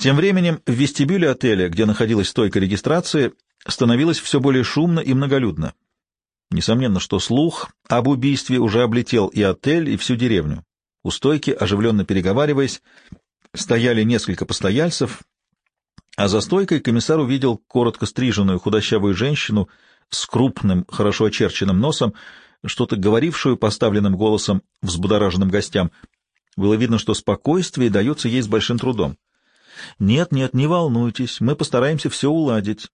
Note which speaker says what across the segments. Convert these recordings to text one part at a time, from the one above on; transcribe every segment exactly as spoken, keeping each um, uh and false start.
Speaker 1: Тем временем в вестибюле отеля, где находилась стойка регистрации, становилось все более шумно и многолюдно. Несомненно, что слух об убийстве уже облетел и отель, и всю деревню. У стойки, оживленно переговариваясь, стояли несколько постояльцев, а за стойкой комиссар увидел коротко стриженную худощавую женщину с крупным, хорошо очерченным носом, что-то говорившую поставленным голосом взбудораженным гостям. Было видно, что спокойствие дается ей с большим трудом. «Нет, нет, не волнуйтесь, мы постараемся все уладить».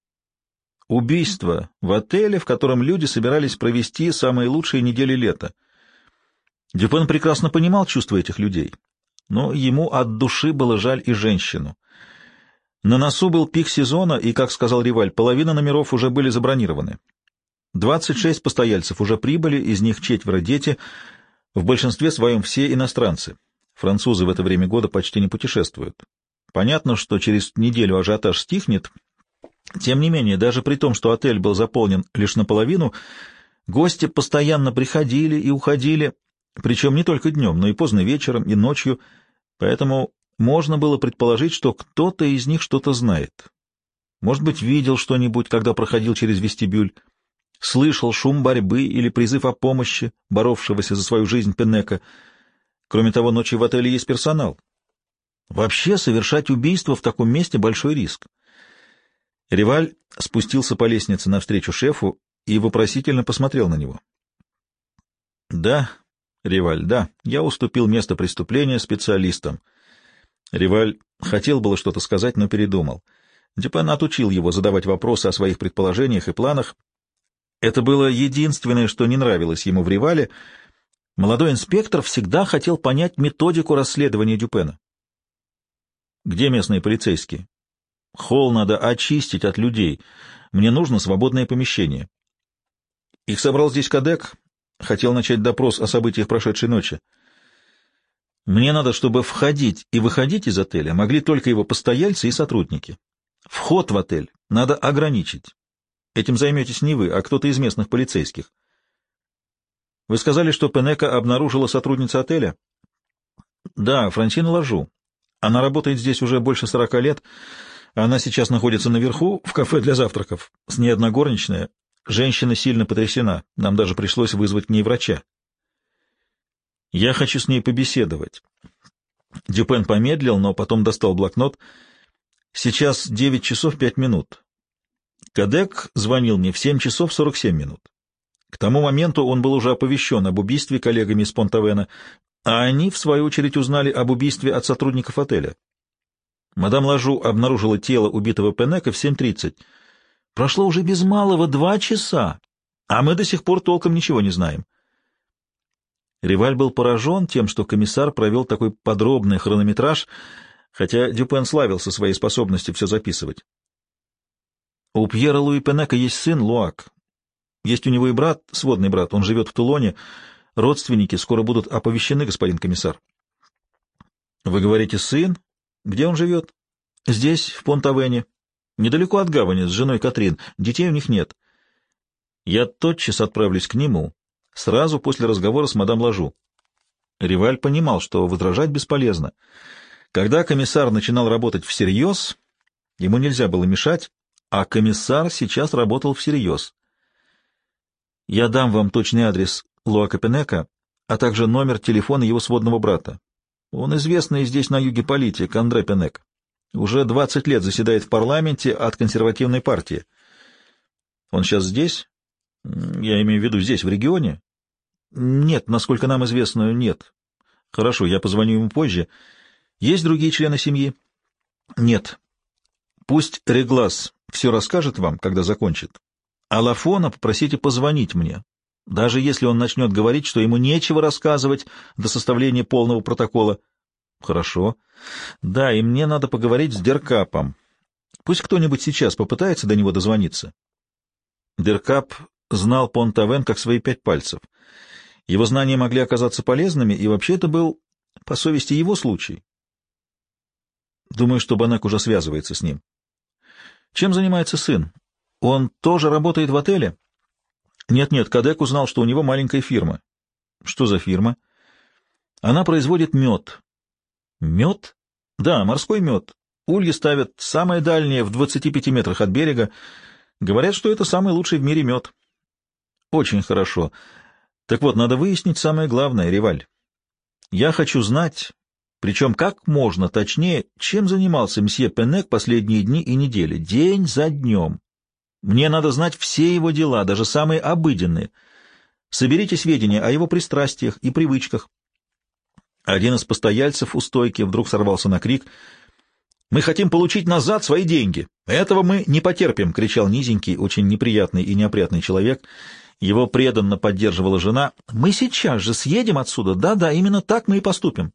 Speaker 1: Убийство в отеле, в котором люди собирались провести самые лучшие недели лета. Дюпен прекрасно понимал чувства этих людей, но ему от души было жаль и женщину. На носу был пик сезона, и, как сказал Риваль, половина номеров уже были забронированы. Двадцать шесть постояльцев уже прибыли, из них четверо дети, в большинстве своем все иностранцы. Французы в это время года почти не путешествуют. Понятно, что через неделю ажиотаж стихнет. Тем не менее, даже при том, что отель был заполнен лишь наполовину, гости постоянно приходили и уходили, причем не только днем, но и поздно вечером, и ночью, поэтому можно было предположить, что кто-то из них что-то знает. Может быть, видел что-нибудь, когда проходил через вестибюль, слышал шум борьбы или призыв о помощи, боровшегося за свою жизнь Пенека. Кроме того, ночью в отеле есть персонал. Вообще, совершать убийство в таком месте — большой риск. Риваль спустился по лестнице навстречу шефу и вопросительно посмотрел на него. — Да, Риваль, да, я уступил место преступления специалистам. Риваль хотел было что-то сказать, но передумал. Дюпен отучил его задавать вопросы о своих предположениях и планах. Это было единственное, что не нравилось ему в Ривале. Молодой инспектор всегда хотел понять методику расследования Дюпена. — Где местные полицейские? — Холл надо очистить от людей. Мне нужно свободное помещение. Их собрал здесь Кадек. Хотел начать допрос о событиях прошедшей ночи. Мне надо, чтобы входить и выходить из отеля могли только его постояльцы и сотрудники. Вход в отель надо ограничить. Этим займетесь не вы, а кто-то из местных полицейских. Вы сказали, что Пенека обнаружила сотрудница отеля? Да, Франсина Лажу. Она работает здесь уже больше сорока лет. Она сейчас находится наверху, в кафе для завтраков. С ней одна горничная. Женщина сильно потрясена. Нам даже пришлось вызвать к ней врача. Я хочу с ней побеседовать. Дюпен помедлил, но потом достал блокнот. Сейчас девять часов пять минут. Кадек звонил мне в семь часов сорок семь минут. К тому моменту он был уже оповещен об убийстве коллегами из Понт-Авена, а они, в свою очередь, узнали об убийстве от сотрудников отеля. Мадам Лажу обнаружила тело убитого Пенека в семь тридцать. Прошло уже без малого два часа, а мы до сих пор толком ничего не знаем. Риваль был поражен тем, что комиссар провел такой подробный хронометраж, хотя Дюпен славился своей способностью все записывать. У Пьера Луи Пенека есть сын Луак. Есть у него и брат, сводный брат, он живет в Тулоне. Родственники скоро будут оповещены, господин комиссар. Вы говорите, сын? Где он живет? Здесь, в Понт-Авене. Недалеко от гавани, с женой Катрин. Детей у них нет. Я тотчас отправлюсь к нему, сразу после разговора с мадам Лажу. Риваль понимал, что возражать бесполезно. Когда комиссар начинал работать всерьез, ему нельзя было мешать, а комиссар сейчас работал всерьез. Я дам вам точный адрес Луака Пенека, а также номер телефона его сводного брата. Он известный здесь на юге политик, Андре Пенек. Уже двадцать лет заседает в парламенте от консервативной партии. Он сейчас здесь? Я имею в виду здесь, в регионе? Нет, насколько нам известно, нет. Хорошо, я позвоню ему позже. Есть другие члены семьи? Нет. Пусть Реглас все расскажет вам, когда закончит. А Лафона попросите позвонить мне, даже если он начнет говорить, что ему нечего рассказывать до составления полного протокола. Хорошо. Да, и мне надо поговорить с Деркапом. Пусть кто-нибудь сейчас попытается до него дозвониться. Деркап знал Понт-Авен как свои пять пальцев. Его знания могли оказаться полезными, и вообще это был, по совести, его случай. Думаю, что Банек уже связывается с ним. Чем занимается сын? Он тоже работает в отеле? Нет-нет, Кадек узнал, что у него маленькая фирма. Что за фирма? Она производит мед. Мед? Да, морской мед. Ульи ставят самое дальнее в двадцати пяти метрах от берега. Говорят, что это самый лучший в мире мед. Очень хорошо. Так вот, надо выяснить самое главное, Реваль. Я хочу знать, причем как можно точнее, чем занимался мсье Пенек последние дни и недели, день за днем. Мне надо знать все его дела, даже самые обыденные. Соберите сведения о его пристрастиях и привычках. Один из постояльцев у стойки вдруг сорвался на крик. «Мы хотим получить назад свои деньги! Этого мы не потерпим!» — кричал низенький, очень неприятный и неопрятный человек. Его преданно поддерживала жена. «Мы сейчас же съедем отсюда! Да-да, именно так мы и поступим!»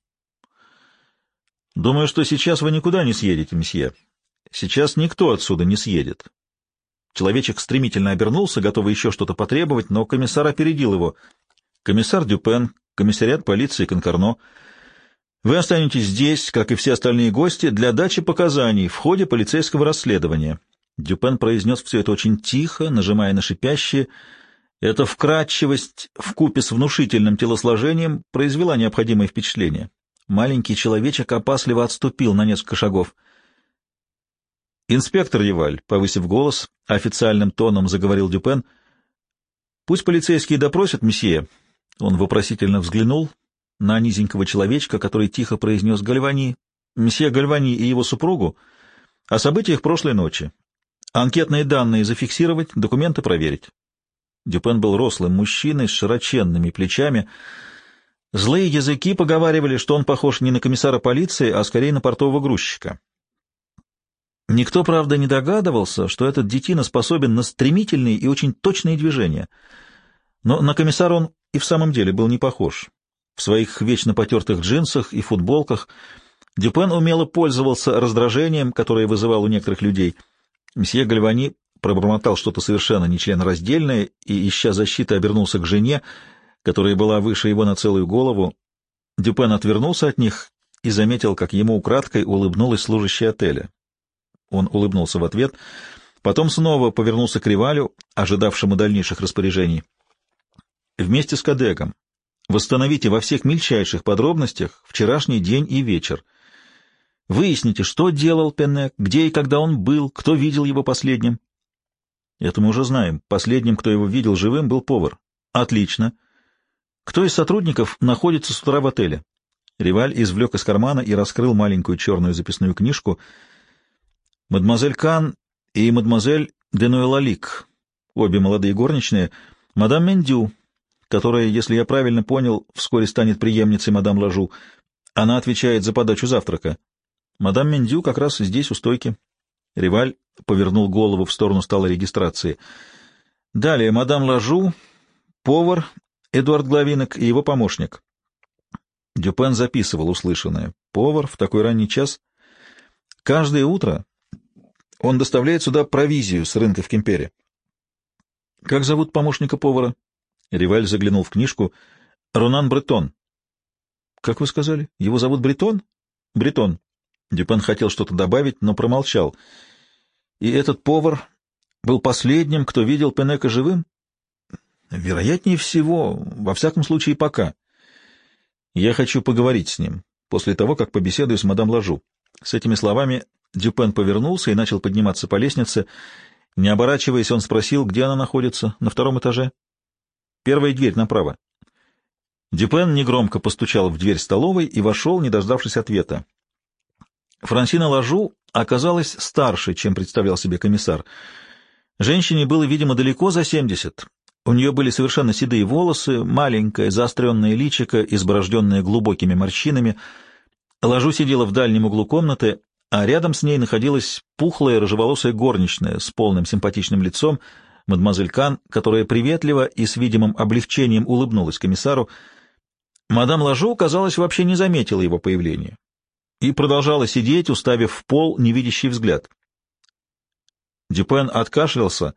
Speaker 1: «Думаю, что сейчас вы никуда не съедете, месье. Сейчас никто отсюда не съедет». Человечек стремительно обернулся, готовый еще что-то потребовать, но комиссар опередил его. «Комиссар Дюпен, комиссариат полиции Конкорно, вы останетесь здесь, как и все остальные гости, для дачи показаний в ходе полицейского расследования». Дюпен произнес все это очень тихо, нажимая на шипящие. Эта вкрадчивость вкупе с внушительным телосложением произвела необходимое впечатление. Маленький человечек опасливо отступил на несколько шагов. «Инспектор Реваль», — повысив голос, официальным тоном заговорил Дюпен, — «пусть полицейские допросят месье». Он вопросительно взглянул на низенького человечка, который тихо произнес Гальвани, месье Гальвани и его супругу, о событиях прошлой ночи. Анкетные данные зафиксировать, документы проверить. Дюпен был рослым мужчиной с широченными плечами. Злые языки поговаривали, что он похож не на комиссара полиции, а скорее на портового грузчика. Никто, правда, не догадывался, что этот детина способен на стремительные и очень точные движения. Но на комиссара он и в самом деле был не похож. В своих вечно потертых джинсах и футболках Дюпен умело пользовался раздражением, которое вызывал у некоторых людей. Мсье Гальвани пробормотал что-то совершенно нечленораздельное и, ища защиты, обернулся к жене, которая была выше его на целую голову. Дюпен отвернулся от них и заметил, как ему украдкой улыбнулась служащая отеля. Он улыбнулся в ответ, потом снова повернулся к Ревалю, ожидавшему дальнейших распоряжений. «Вместе с Кадегом восстановите во всех мельчайших подробностях вчерашний день и вечер. Выясните, что делал Пенек, где и когда он был, кто видел его последним». «Это мы уже знаем. Последним, кто его видел живым, был повар». «Отлично. Кто из сотрудников находится с утра в отеле?» Реваль извлек из кармана и раскрыл маленькую черную записную книжку. «Мадемуазель Кан и мадемуазель Денуэлалик, обе молодые горничные, мадам Мендю, которая, если я правильно понял, вскоре станет преемницей мадам Лажу. Она отвечает за подачу завтрака. Мадам Мендю как раз здесь, у стойки». Реваль повернул голову в сторону стола регистрации. «Далее мадам Лажу, повар Эдуард Главинок и его помощник». Дюпен записывал услышанное. Повар в такой ранний час. Каждое утро он доставляет сюда провизию с рынка в Кемпере. «Как зовут помощника повара?» Реваль заглянул в книжку. «Ронан Бретон». «Как вы сказали? Его зовут Бретон?» «Бретон». Дюпен хотел что-то добавить, но промолчал. «И этот повар был последним, кто видел Пенека живым?» «Вероятнее всего, во всяком случае, пока. Я хочу поговорить с ним после того, как побеседую с мадам Лажу». С этими словами Дюпен повернулся и начал подниматься по лестнице. Не оборачиваясь, он спросил, где она находится, на втором этаже. «Первая дверь направо». Дюпен негромко постучал в дверь столовой и вошел, не дождавшись ответа. Франсина Лажу оказалась старше, чем представлял себе комиссар. Женщине было, видимо, далеко за семьдесят. У нее были совершенно седые волосы, маленькое заостренное личико, изборожденное глубокими морщинами. Лажу сидела в дальнем углу комнаты, а рядом с ней находилась пухлая рыжеволосая горничная с полным симпатичным лицом, мадемуазель Кан, которая приветливо и с видимым облегчением улыбнулась комиссару. Мадам Лажу, казалось, вообще не заметила его появления и продолжала сидеть, уставив в пол невидящий взгляд. Дюпен откашлялся.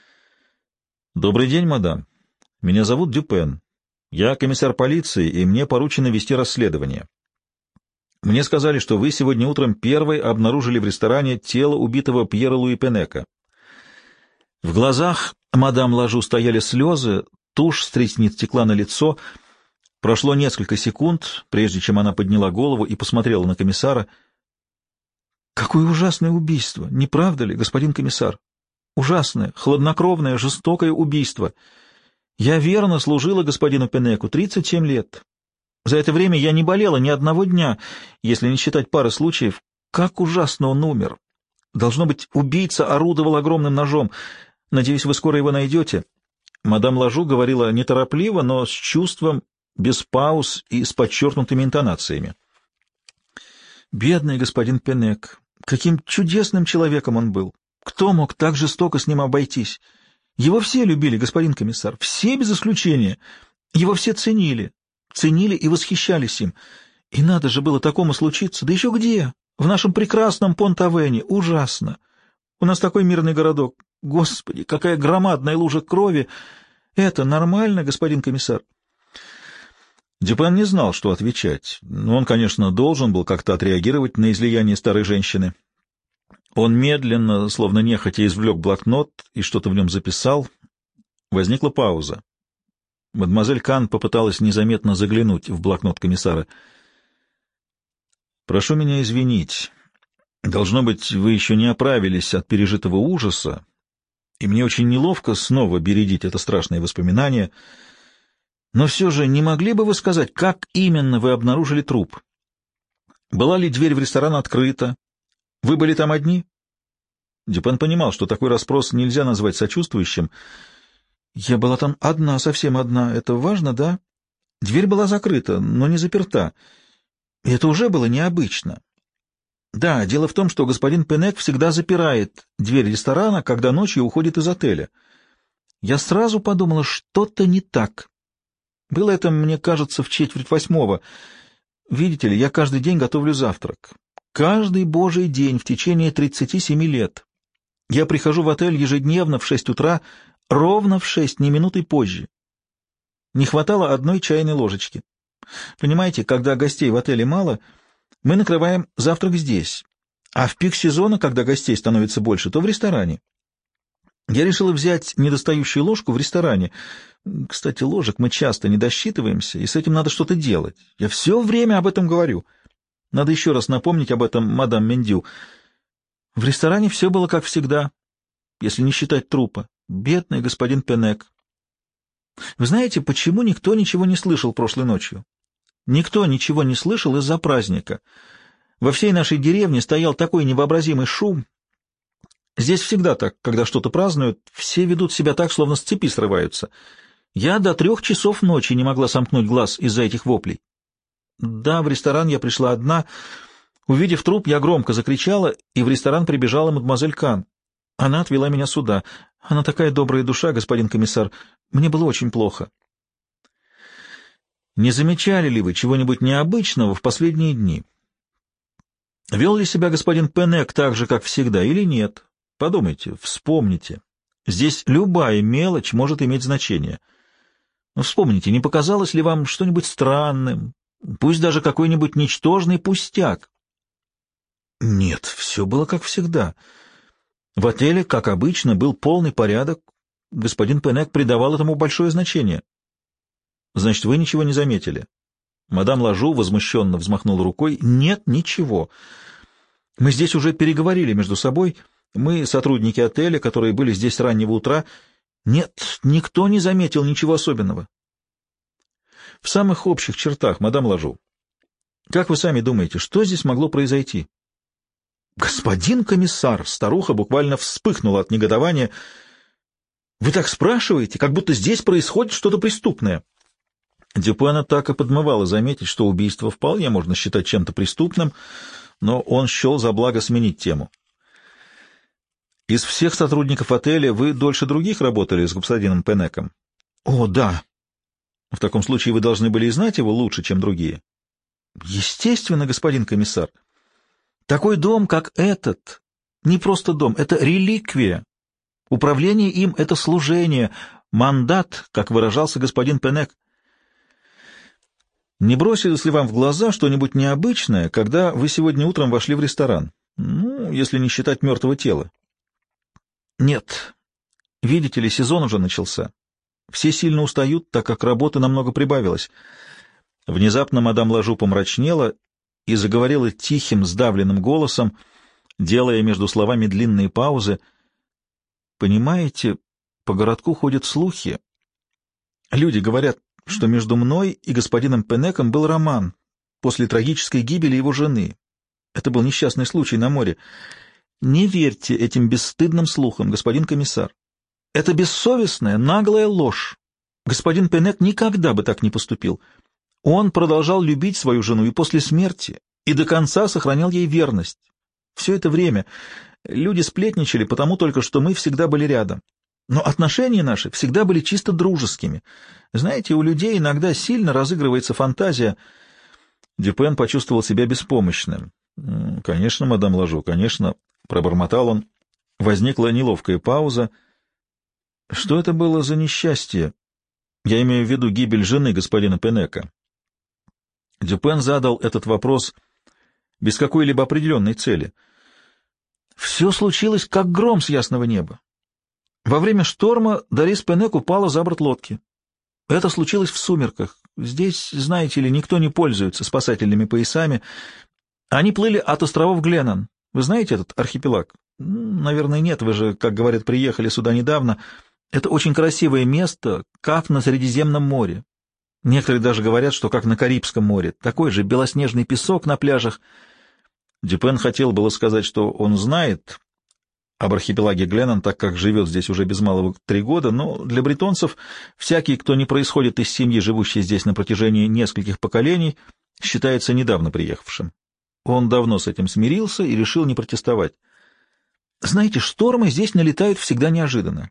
Speaker 1: «Добрый день, мадам. Меня зовут Дюпен. Я комиссар полиции, и мне поручено вести расследование. Мне сказали, что вы сегодня утром первой обнаружили в ресторане тело убитого Пьера Луи Пенека». В глазах мадам Лажу стояли слезы, тушь с ресниц текла на лицо. Прошло несколько секунд, прежде чем она подняла голову и посмотрела на комиссара. Какое ужасное убийство, не правда ли, господин комиссар? Ужасное, хладнокровное, жестокое убийство. Я верно служила господину Пенеку тридцать семь лет. За это время я не болела ни одного дня, если не считать пары случаев. Как ужасно он умер. Должно быть, убийца орудовал огромным ножом. Надеюсь, вы скоро его найдете. Мадам Лажу говорила неторопливо, но с чувством, без пауз и с подчеркнутыми интонациями. Бедный господин Пенек, каким чудесным человеком он был. Кто мог так жестоко с ним обойтись? Его все любили, господин комиссар, все без исключения. Его все ценили, ценили и восхищались им. И надо же было такому случиться. Да еще где? В нашем прекрасном Понт-Авене. Ужасно. У нас такой мирный городок. Господи, какая громадная лужа крови. Это нормально, господин комиссар?
Speaker 2: Дюпен не знал, что отвечать, но он, конечно, должен был как-то отреагировать на излияние старой женщины. Он медленно, словно нехотя, извлек блокнот и что-то в нем записал. Возникла пауза. Мадемуазель Кан попыталась незаметно заглянуть в блокнот комиссара. «Прошу меня извинить. Должно быть, вы еще не оправились от пережитого ужаса, и мне очень неловко снова бередить это страшное воспоминание. Но все же не могли бы вы сказать, как именно вы обнаружили труп? Была ли дверь в ресторан открыта? Вы были там одни?» Дюпен понимал, что такой расспрос нельзя назвать сочувствующим. «Я была там одна, совсем одна. Это важно, да? Дверь была закрыта, но не заперта. И это уже было необычно. Да, дело в том, что господин Пенек всегда запирает дверь ресторана, когда ночью уходит из отеля. Я сразу подумала, что-то не так. Было это, мне кажется, в четверть восьмого. Видите ли, я каждый день готовлю завтрак. Каждый божий день в течение тридцати семи лет. Я прихожу в отель ежедневно в шесть утра, ровно в шесть, ни минуты позже. Не хватало одной чайной ложечки. Понимаете, когда гостей в отеле мало, мы накрываем завтрак здесь, а в пик сезона, когда гостей становится больше, то в ресторане. Я решила взять недостающую ложку в ресторане. Кстати, ложек мы часто не досчитываемся, и с этим надо что-то делать. Я все время об этом говорю. Надо еще раз напомнить об этом мадам Мендю. В ресторане все было как всегда, если не считать трупа. Бедный господин Пенек. Вы знаете, почему никто ничего не слышал прошлой ночью? Никто ничего не слышал из-за праздника. Во всей нашей деревне стоял такой невообразимый шум. Здесь всегда так, когда что-то празднуют, все ведут себя так, словно с цепи срываются. Я до трех часов ночи не могла сомкнуть глаз из-за этих воплей. Да, в ресторан я пришла одна. Увидев труп, я громко закричала, и в ресторан прибежала мадемуазель Кан. Она отвела меня сюда. Она такая добрая душа, господин комиссар. Мне было очень плохо. Не замечали ли вы чего-нибудь необычного в последние дни? Вел ли себя господин Пенек так же, как всегда, или нет? Подумайте, вспомните. Здесь любая мелочь может иметь значение. Но вспомните, не показалось ли вам что-нибудь странным, пусть даже какой-нибудь ничтожный пустяк? Нет, все было как всегда. В отеле, как обычно, был полный порядок. Господин Пенек придавал этому большое значение. Значит, вы ничего не заметили? Мадам Лажу возмущенно взмахнула рукой. Нет, ничего. Мы здесь уже переговорили между собой. Мы, сотрудники отеля, которые были здесь с раннего утра. Нет, никто не заметил ничего особенного. В самых общих чертах, мадам Лажу, как вы сами думаете, что здесь могло произойти? Господин комиссар, старуха буквально вспыхнула от негодования. Вы так спрашиваете, как будто здесь происходит что-то преступное. Дюпена так и подмывало заметить, что убийство вполне можно считать чем-то преступным, но он счел за благо сменить тему. Из всех сотрудников отеля вы дольше других работали с господином Пенеком? О, да. В таком случае вы должны были и знать его лучше, чем другие. Естественно, господин комиссар. Такой дом, как этот, не просто дом, это реликвия. Управление им — это служение, мандат, как выражался господин Пенек. Не бросилось ли вам в глаза что-нибудь необычное, когда вы сегодня утром вошли в ресторан? Ну, если не считать мертвого тела. Нет. Видите ли, сезон уже начался. Все сильно устают, так как работы намного прибавилось. Внезапно мадам Лажу помрачнела и заговорила тихим, сдавленным голосом,
Speaker 1: делая между словами длинные паузы. «Понимаете, по городку ходят слухи. Люди говорят, что между мной и господином Пенеком был роман после трагической гибели его жены. Это был несчастный случай на море. Не верьте этим бесстыдным слухам, господин комиссар. Это бессовестная, наглая ложь. Господин Пенек никогда бы так не поступил. Он продолжал любить свою жену и после смерти, и до конца сохранял ей верность. Все это время люди сплетничали, потому только что мы всегда были рядом. Но отношения наши всегда были чисто дружескими. Знаете, у людей иногда сильно разыгрывается фантазия». Дюпен почувствовал себя беспомощным. «Конечно, мадам Лажу, конечно», — пробормотал он. Возникла неловкая пауза. «Что это было за несчастье? Я имею в виду гибель жены господина Пенека». Дюпен задал этот вопрос без какой-либо определенной цели. «Все случилось, как гром с ясного неба. Во время шторма Дорис Пенек упала за борт лодки. Это случилось в сумерках. Здесь, знаете ли, никто не пользуется спасательными поясами. Они плыли от островов Гленнон. Вы знаете этот архипелаг? Наверное, нет, вы же, как говорят, приехали сюда недавно. Это очень красивое место, как на Средиземном море. Некоторые даже говорят, что как на Карибском море. Такой же белоснежный песок на пляжах». Дюпен хотел было сказать, что он знает об архипелаге Гленнон, так как живет здесь уже без малого три года, но для бретонцев всякий, кто не происходит из семьи, живущей здесь на протяжении нескольких поколений, считается недавно приехавшим. Он давно с этим смирился и решил не протестовать. «Знаете, штормы здесь налетают всегда неожиданно.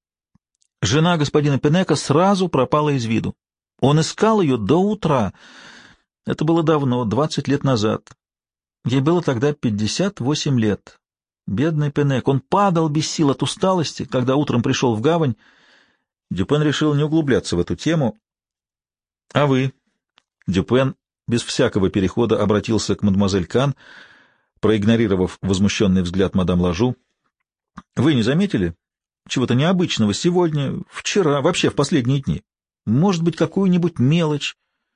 Speaker 1: Жена господина Пенека сразу пропала из виду. Он искал ее до утра. Это было давно, двадцать лет назад. Ей было тогда пятьдесят восемь лет. Бедный Пенек, он падал без сил от усталости, когда утром пришел в гавань». Дюпен решил не углубляться в эту тему. «А вы?» Дюпен без всякого перехода обратился к мадемуазель Кан, проигнорировав возмущенный взгляд мадам Лажу. «Вы не заметили чего-то необычного сегодня, вчера, вообще в последние дни? Может быть, какую-нибудь мелочь?»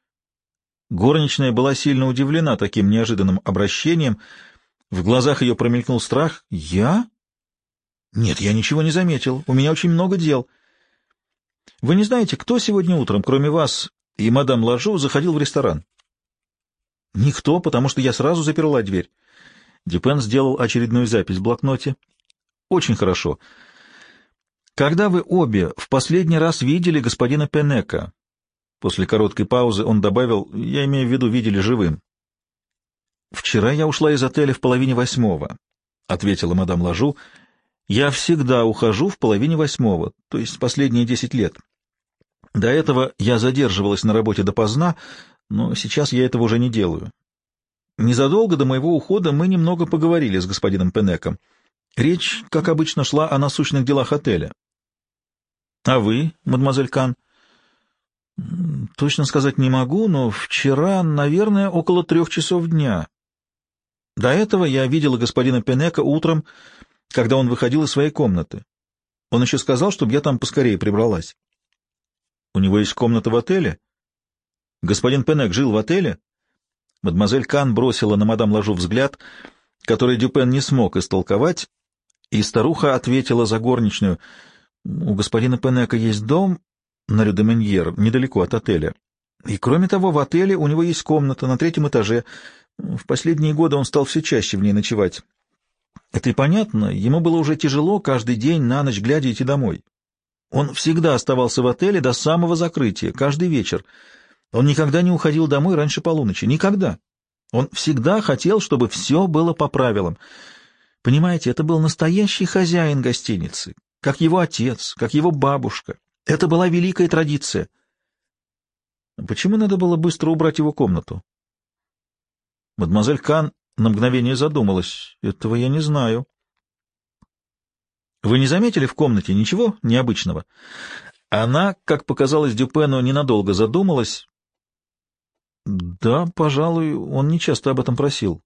Speaker 1: Горничная была сильно удивлена таким неожиданным обращением. В глазах ее промелькнул страх. «Я? Нет, я ничего не заметил. У меня очень много дел. Вы не знаете, кто сегодня утром, кроме вас и мадам Лажу, заходил в ресторан?» «Никто, потому что я сразу заперла дверь». Дюпен сделал очередную запись в блокноте. «Очень хорошо. Когда вы обе в последний раз видели господина Пенека?» После короткой паузы он добавил: «Я имею в виду, видели живым». «Вчера я ушла из отеля в половине восьмого», — ответила мадам Лажу. «Я всегда ухожу в половине восьмого, то есть последние десять лет. До этого я задерживалась на работе допоздна, но сейчас я этого уже не делаю. Незадолго до моего ухода мы немного поговорили с господином Пенеком. Речь, как обычно, шла о насущных делах отеля». «А вы, мадемуазель Кан?» «Точно сказать не могу, но вчера, наверное, около трех часов дня. До этого я видела господина Пенека утром, когда он выходил из своей комнаты. Он еще сказал, чтобы я там поскорее прибралась». «У него есть комната в отеле? Господин Пенек жил в отеле?» Мадемуазель Кан бросила на мадам Лажу взгляд, который Дюпен не смог истолковать, и старуха ответила за горничную: «У господина Пенека есть дом на Рю-де-Меньер, недалеко от отеля. И, кроме того, в отеле у него есть комната на третьем этаже. В последние годы он стал все чаще в ней ночевать. Это и понятно, ему было уже тяжело каждый день на ночь глядя идти домой. Он всегда оставался в отеле до самого закрытия, каждый вечер. Он никогда не уходил домой раньше полуночи, никогда. Он всегда хотел, чтобы все было по правилам. Понимаете, это был настоящий хозяин гостиницы, как его отец, как его бабушка. Это была великая традиция». «Почему надо было быстро убрать его комнату?» Мадемуазель Кан на мгновение задумалась. «Этого я не знаю». «Вы не заметили в комнате ничего необычного?» Она, как показалось Дюпену, ненадолго задумалась. «Да, пожалуй, он не часто об этом просил».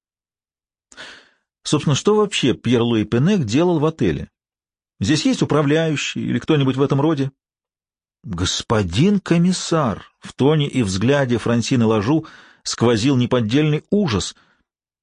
Speaker 1: «Собственно, что вообще Пьер-Луи Пенек делал в отеле? Здесь есть управляющий или кто-нибудь в этом роде?» «Господин комиссар!» — в тоне и взгляде Франсины Лажу сквозил неподдельный ужас.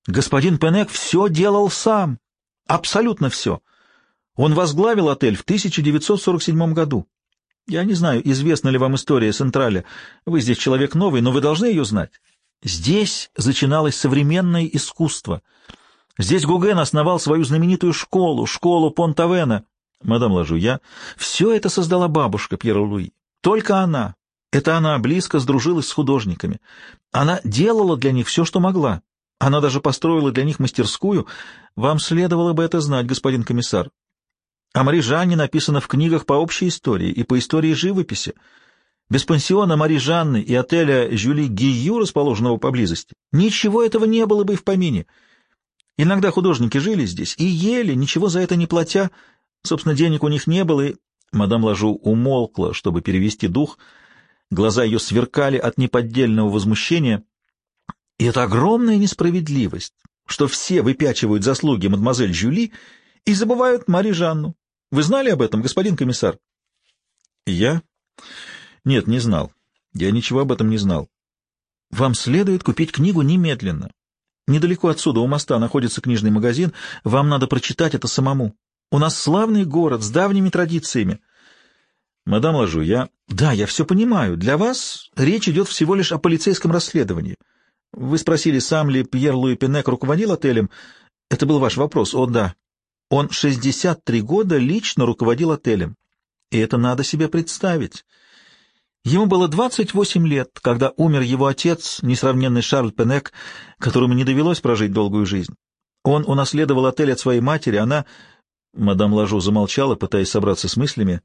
Speaker 1: Господин Пенек все делал сам. Абсолютно все. Он возглавил отель в тысяча девятьсот сорок седьмом году. Я не знаю, известна ли вам история Сентраля. Вы здесь человек новый, но вы должны ее знать. Здесь начиналось современное искусство. Здесь Гоген основал свою знаменитую школу, школу Понтавена. Мадам Лажу, я... Все это создала бабушка Пьера Луи. Только она. Это она близко сдружилась с художниками. Она делала для них все, что могла. Она даже построила для них мастерскую. Вам следовало бы это знать, господин комиссар. О Мари Жанне написано в книгах по общей истории и по истории живописи. Без пансиона Мари Жанны и отеля Жюли Гию, расположенного поблизости, ничего этого не было бы и в помине. Иногда художники жили здесь и ели, ничего за это не платя. Собственно, денег у них не было, и... Мадам Лажу умолкла, чтобы перевести дух. Глаза ее сверкали от неподдельного возмущения. И это огромная несправедливость, что все выпячивают заслуги мадемуазель Жюли и забывают Мари Жанну. Вы знали об этом, господин комиссар? Я? Нет, не знал. Я ничего об этом не знал. Вам следует купить книгу немедленно. Недалеко отсюда, у моста, находится книжный магазин. Вам надо прочитать это самому. У нас славный город с давними традициями. Мадам Лажу, я... Да, я все понимаю. Для вас речь идет всего лишь о полицейском расследовании. Вы спросили, сам ли Пьер Луи Пенек руководил отелем? Это был ваш вопрос. О, да. Он шестьдесят три года лично руководил отелем. И это надо себе представить. Ему было двадцать восемь лет, когда умер его отец, несравненный Шарль Пенек, которому не довелось прожить долгую жизнь. Он унаследовал отель от своей матери, она... Мадам Лажу замолчала, пытаясь собраться с мыслями.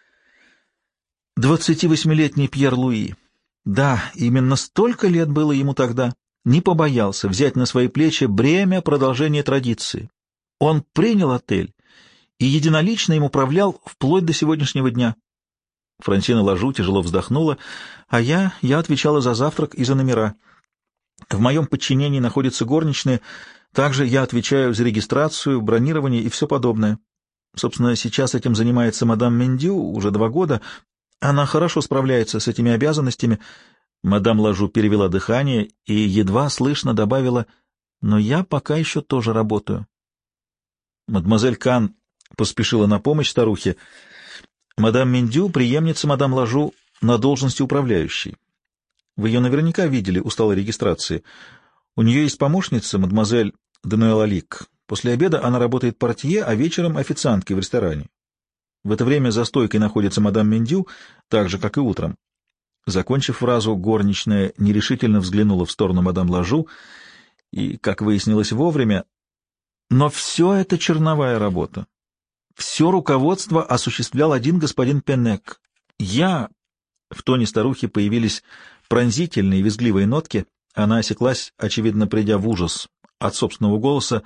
Speaker 1: Двадцативосьмилетний Пьер Луи. Да, именно столько лет было ему тогда. Не побоялся взять на свои плечи бремя продолжения традиции. Он принял отель и единолично им управлял вплоть до сегодняшнего дня. Франсина Лажу тяжело вздохнула, а я, я отвечала за завтрак и за номера. В моем подчинении находятся горничные, также я отвечаю за регистрацию, бронирование и все подобное. Собственно, сейчас этим занимается мадам Мендю уже два года. Она хорошо справляется с этими обязанностями. Мадам Лажу перевела дыхание и едва слышно добавила: «Но я пока еще тоже работаю». Мадемуазель Кан поспешила на помощь старухе. Мадам Мендю — преемница мадам Лажу на должности управляющей. Вы ее наверняка видели у стола регистрации. У нее есть помощница, мадемуазель Денуэлла Лик. После обеда она работает портье, а вечером официанткой в ресторане. В это время за стойкой находится мадам Мендю, так же, как и утром. Закончив фразу, горничная нерешительно взглянула в сторону мадам Лажу и, как выяснилось, вовремя. Но все это черновая работа. Все руководство осуществлял один господин Пенек. Я... В тоне старухи появились пронзительные визгливые нотки. Она осеклась, очевидно, придя в ужас от собственного голоса.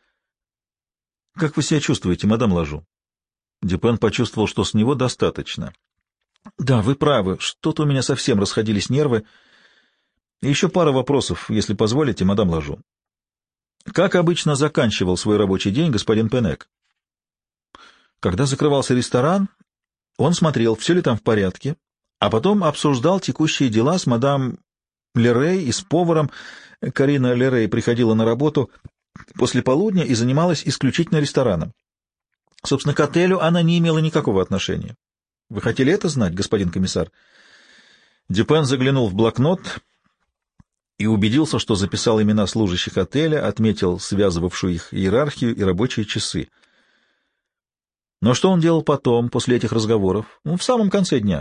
Speaker 1: «Как вы себя чувствуете, мадам Лажу?» Дюпен почувствовал, что с него достаточно. «Да, вы правы. Что-то у меня совсем расходились нервы. И еще пара вопросов, если позволите, мадам Лажу. Как обычно заканчивал свой рабочий день господин Пенек?» Когда закрывался ресторан, он смотрел, все ли там в порядке, а потом обсуждал текущие дела с мадам Лерей и с поваром. Карина Лерей приходила на работу после полудня и занималась исключительно рестораном. Собственно, к отелю она не имела никакого отношения. Вы хотели это знать, господин комиссар? Дюпен заглянул в блокнот и убедился, что записал имена служащих отеля, отметил связывавшую их иерархию и рабочие часы. Но что он делал потом, после этих разговоров? Ну, в самом конце дня.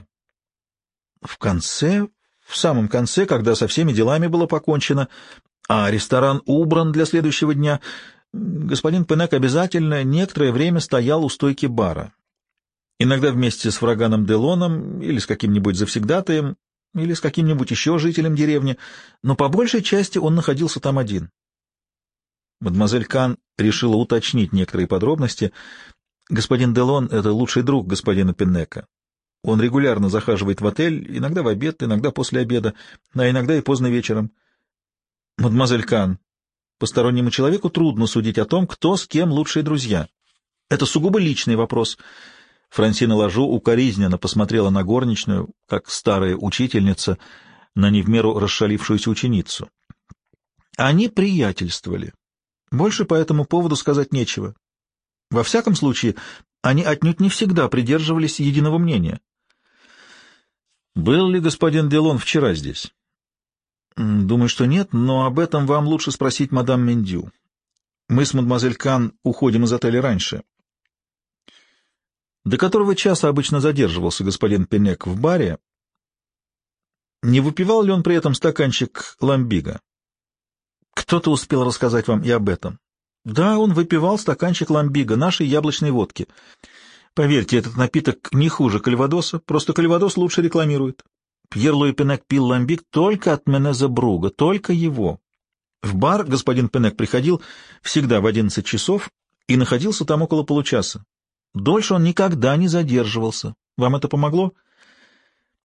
Speaker 1: В конце? В самом конце, когда со всеми делами было покончено, а ресторан убран для следующего дня, господин Пенек обязательно некоторое время стоял у стойки бара. Иногда вместе с Фраганом Делоном или с каким-нибудь завсегдатаем, или с каким-нибудь еще жителем деревни, но по большей части он находился там один. Мадемуазель Кан решила уточнить некоторые подробности. Господин Делон — это лучший друг господина Пенека. Он регулярно захаживает в отель, иногда в обед, иногда после обеда, а иногда и поздно вечером. Мадемуазель Кан, постороннему человеку трудно судить о том, кто с кем лучшие друзья. Это сугубо личный вопрос. Франсина Лажу укоризненно посмотрела на горничную, как старая учительница, на не в меру расшалившуюся ученицу. Они приятельствовали. Больше по этому поводу сказать нечего. Во всяком случае, они отнюдь не всегда придерживались единого мнения.
Speaker 2: Был ли господин Делон вчера здесь?
Speaker 1: Думаю, что нет, но об этом вам лучше спросить мадам Мендю. Мы с мадемуазель Кан уходим из отеля раньше. До которого часа обычно задерживался господин Пенек в баре? Не выпивал ли он при этом стаканчик ламбига? Кто-то успел рассказать вам и об этом. Да, он выпивал стаканчик ламбига, нашей яблочной водки. Поверьте, этот напиток не хуже кальвадоса, просто кальвадос лучше рекламирует. Пьер-Луи Пенек пил ламбик только от Менеза Бруга, только его. В бар господин Пенек приходил всегда в одиннадцать часов и находился там около получаса. Дольше он никогда не задерживался. Вам это помогло?